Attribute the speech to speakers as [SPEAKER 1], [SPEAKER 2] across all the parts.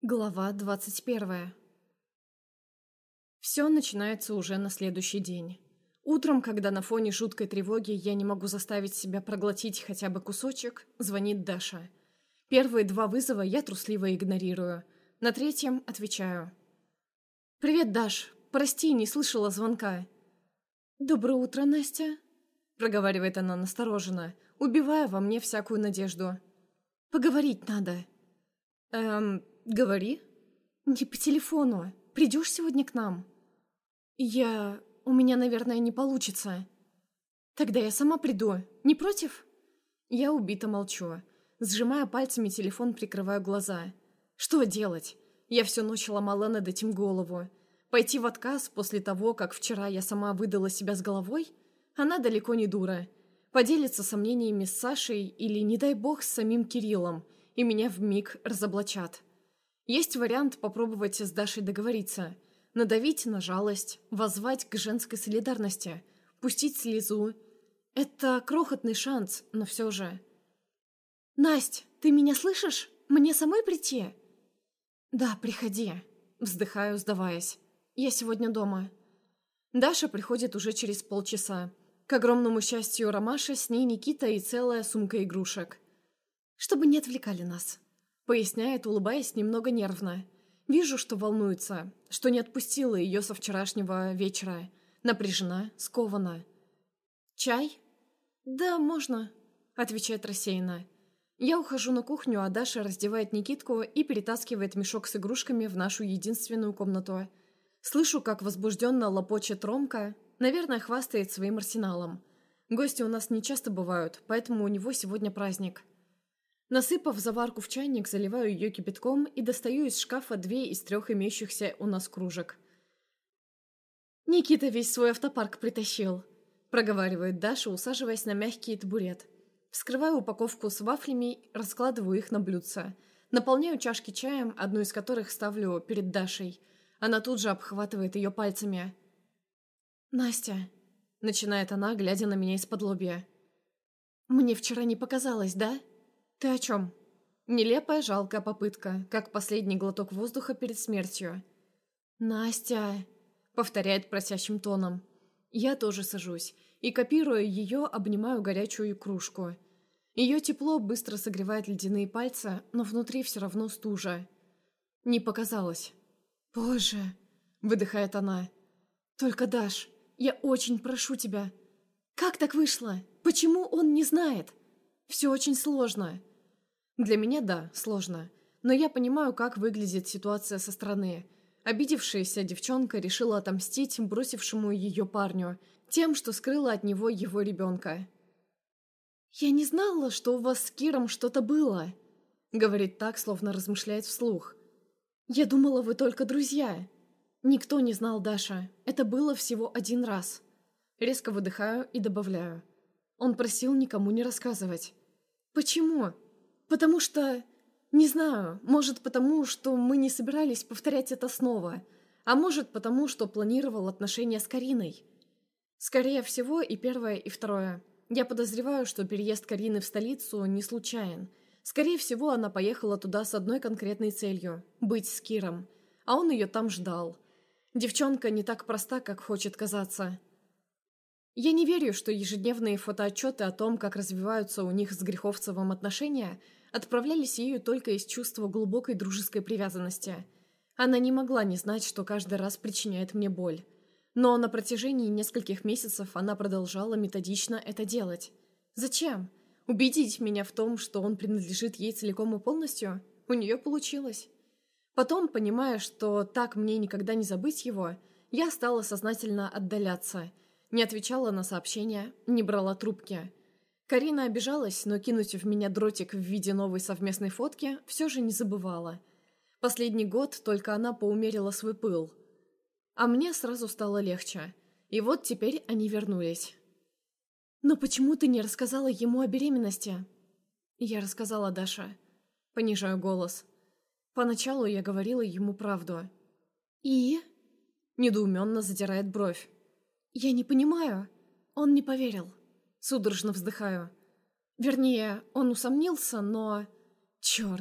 [SPEAKER 1] Глава 21. Все начинается уже на следующий день. Утром, когда на фоне жуткой тревоги я не могу заставить себя проглотить хотя бы кусочек, звонит Даша. Первые два вызова я трусливо игнорирую. На третьем отвечаю. «Привет, Даш. Прости, не слышала звонка». «Доброе утро, Настя», — проговаривает она настороженно, убивая во мне всякую надежду. «Поговорить надо». «Говори». «Не по телефону. Придешь сегодня к нам?» У меня, наверное, не получится». «Тогда я сама приду. Не против?» Я убито молчу. Сжимая пальцами телефон, прикрываю глаза. Что делать? Я всю ночь ломала над этим голову. Пойти в отказ после того, как вчера я сама выдала себя с головой? Она далеко не дура. Поделится сомнениями с Сашей или, не дай бог, с самим Кириллом, и меня вмиг разоблачат. Есть вариант попробовать с Дашей договориться. Надавить на жалость, воззвать к женской солидарности, пустить слезу. Это крохотный шанс, но все же. «Насть, ты меня слышишь? Мне самой прийти?» «Да, приходи», — вздыхаю, сдаваясь. «Я сегодня дома». Даша приходит уже через полчаса. К огромному счастью Ромаша, с ней Никита и целая сумка игрушек. «Чтобы не отвлекали нас», — поясняет, улыбаясь немного нервно. Вижу, что волнуется, что не отпустила ее со вчерашнего вечера. Напряжена, скована. «Чай?» «Да, можно», — отвечает рассеянно. Я ухожу на кухню, а Даша раздевает Никитку и перетаскивает мешок с игрушками в нашу единственную комнату. Слышу, как возбужденно лопочет Ромка, наверное, хвастает своим арсеналом. Гости у нас не часто бывают, поэтому у него сегодня праздник. Насыпав заварку в чайник, заливаю ее кипятком и достаю из шкафа 2 из 3 имеющихся у нас кружек. «Никита весь свой автопарк притащил», — проговаривает Даша, усаживаясь на мягкий табурет. Вскрываю упаковку с вафлями, раскладываю их на блюдце. Наполняю чашки чаем, одну из которых ставлю перед Дашей. Она тут же обхватывает ее пальцами. «Настя», — начинает она, глядя на меня из-под-лобья. «Мне вчера не показалось, да?» «Ты о чем?» Нелепая, жалкая попытка, как последний глоток воздуха перед смертью. «Настя», — повторяет просящим тоном. Я тоже сажусь и, копируя ее, обнимаю горячую кружку. Ее тепло быстро согревает ледяные пальцы, но внутри все равно стужа. Не показалось. «Боже», — выдыхает она. «Только, Даш, я очень прошу тебя. Как так вышло? Почему он не знает? Все очень сложно». Для меня, да, сложно. Но я понимаю, как выглядит ситуация со стороны. Обидевшаяся девчонка решила отомстить бросившему ее парню тем, что скрыла от него его ребенка. «Я не знала, что у вас с Киром что-то было», — говорит так, словно размышляет вслух. «Я думала, вы только друзья». «Никто не знал, Даша. Это было всего 1 раз». Резко выдыхаю и добавляю. Он просил никому не рассказывать. «Почему?» «Потому что... Не знаю, может потому, что мы не собирались повторять это снова, а может потому, что планировал отношения с Кариной. Скорее всего, и первое, и второе. Я подозреваю, что переезд Карины в столицу не случайен. Скорее всего, она поехала туда с одной конкретной целью – быть с Киром. А он ее там ждал. Девчонка не так проста, как хочет казаться. Я не верю, что ежедневные фотоотчеты о том, как развиваются у них с Греховцевым отношения, отправлялись ею только из чувства глубокой дружеской привязанности. Она не могла не знать, что каждый раз причиняет мне боль. Но на протяжении нескольких месяцев она продолжала методично это делать. Зачем? Убедить меня в том, что он принадлежит ей целиком и полностью? У нее получилось. Потом, понимая, что так мне никогда не забыть его, я стала сознательно отдаляться. Не отвечала на сообщения, не брала трубки. Карина обижалась, но кинуть в меня дротик в виде новой совместной фотки все же не забывала. Последний год только она поумерила свой пыл. А мне сразу стало легче. И вот теперь они вернулись. «Но почему ты не рассказала ему о беременности?» «Я рассказала, Даша». Понижаю голос. Поначалу я говорила ему правду. «И?» Недоуменно задирает бровь. «Я не понимаю. Он не поверил». Судорожно вздыхаю. Вернее, он усомнился, но... Черт,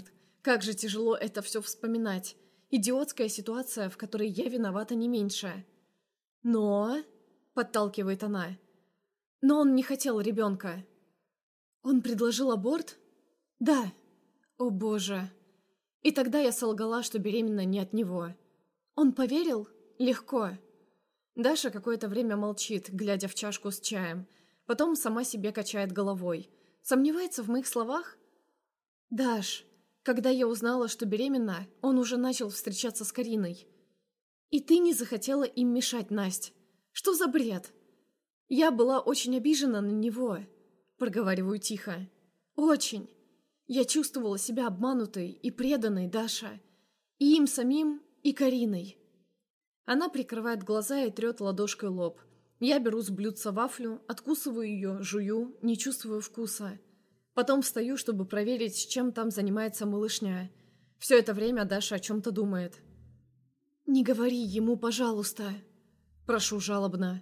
[SPEAKER 1] Как же тяжело это все вспоминать. Идиотская ситуация, в которой я виновата не меньше. Но... Подталкивает она. Но он не хотел ребенка. Он предложил аборт? Да. О боже. И тогда я солгала, что беременна не от него. Он поверил? Легко. Даша какое-то время молчит, глядя в чашку с чаем. Потом сама себе качает головой. Сомневается в моих словах? «Даш, когда я узнала, что беременна, он уже начал встречаться с Кариной. И ты не захотела им мешать, Насть. Что за бред?» «Я была очень обижена на него», — проговариваю тихо. «Очень. Я чувствовала себя обманутой и преданной, Даша. И им самим, и Кариной». Она прикрывает глаза и трет ладошкой лоб. Я беру с блюдца вафлю, откусываю ее, жую, не чувствую вкуса. Потом встаю, чтобы проверить, чем там занимается малышня. Все это время Даша о чем-то думает. «Не говори ему, пожалуйста», — прошу жалобно.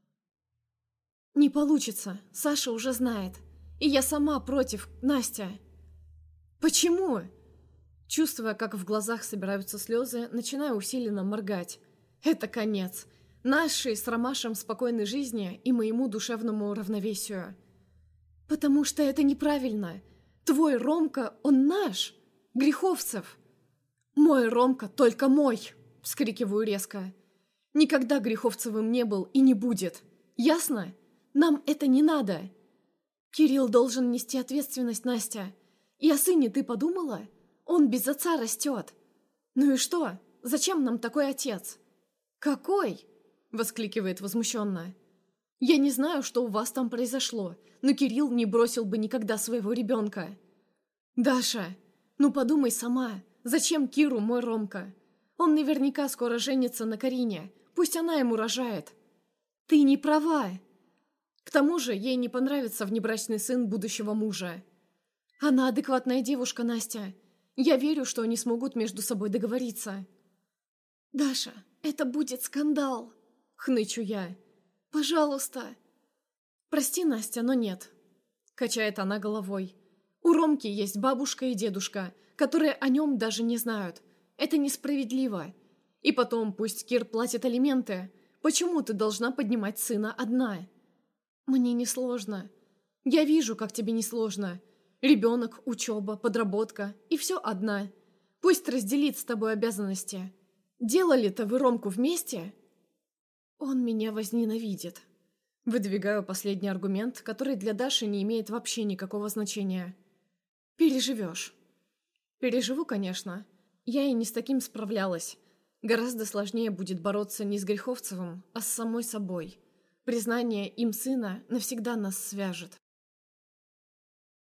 [SPEAKER 1] «Не получится, Саша уже знает. И я сама против, Настя». «Почему?» Чувствуя, как в глазах собираются слезы, начинаю усиленно моргать. Это конец. Нашей с Ромашем спокойной жизни и моему душевному равновесию. «Потому что это неправильно. Твой Ромка, он наш. Греховцев». «Мой Ромка только мой!» — вскрикиваю резко. «Никогда Греховцевым не был и не будет. Ясно? Нам это не надо. Кирилл должен нести ответственность, Настя. И о сыне ты подумала? Он без отца растет. Ну и что? Зачем нам такой отец?» «Какой?» — воскликивает возмущенно. «Я не знаю, что у вас там произошло, но Кирилл не бросил бы никогда своего ребенка». «Даша, ну подумай сама, зачем Киру мой Ромка? Он наверняка скоро женится на Карине, пусть она ему рожает». «Ты не права!» К тому же ей не понравится внебрачный сын будущего мужа. Она адекватная девушка, Настя. Я верю, что они смогут между собой договориться. «Даша, это будет скандал!» — хнычу я. «Пожалуйста!» «Прости, Настя, но нет!» — качает она головой. «У Ромки есть бабушка и дедушка, которые о нем даже не знают. Это несправедливо. И потом, пусть Кир платит алименты. Почему ты должна поднимать сына одна?» «Мне несложно. Я вижу, как тебе несложно. Ребенок, учеба, подработка и все одна. Пусть разделит с тобой обязанности. Делали-то вы Ромку вместе?» «Он меня возненавидит». Выдвигаю последний аргумент, который для Даши не имеет вообще никакого значения. «Переживешь». «Переживу, конечно. Я и не с таким справлялась. Гораздо сложнее будет бороться не с Греховцевым, а с самой собой. Признание им сына навсегда нас свяжет».